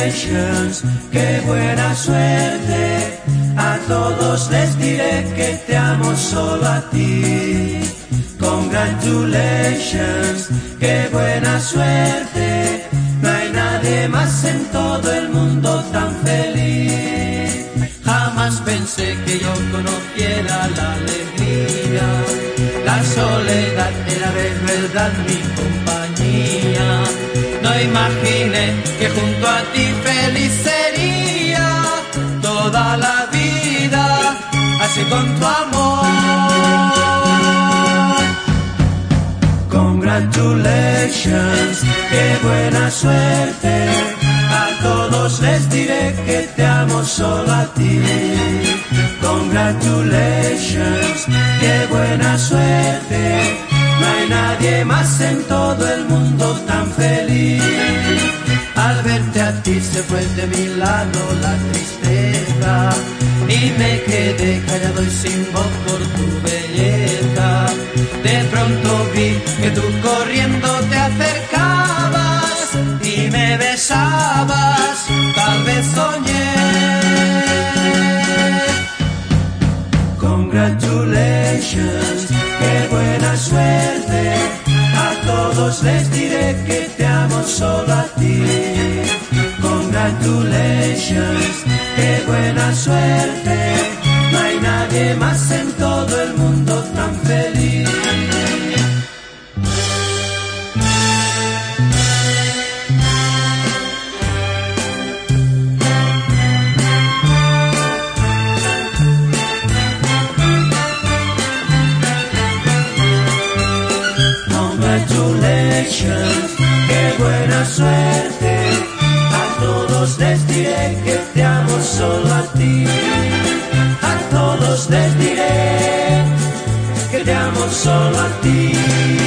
Congratulations, qué buena suerte. A todos les diré que te amo solo a ti. Congratulations, qué buena suerte. No hay nadie más en todo el mundo tan feliz. Jamás pensé que yo conociera la alegría. La soledad era de verdad mi compañía. No imaginé que junto a ti feliz sería toda la vida, así con tu amor. Congratulations, qué buena suerte. A todos les diré que te amo solo a ti. Congratulations, qué buena suerte. No hay nadie más en todo el mundo tan feliz. Al verte a ti se fue de mi lado la tristeza y me quedé callado y sin voz por tu belleza. De pronto vi que tú corriendo te acercabas y me besabas, tal vez soñé. Congratulations, qué buena suerte. A todos les diré que te amo solo a ti. Congratulations, qué buena suerte. No hay nadie más en todo el mundo tan feliz. Congratulations, qué buena suerte. A todos les diré que te amo solo a ti. A todos les diré que te amo solo a ti.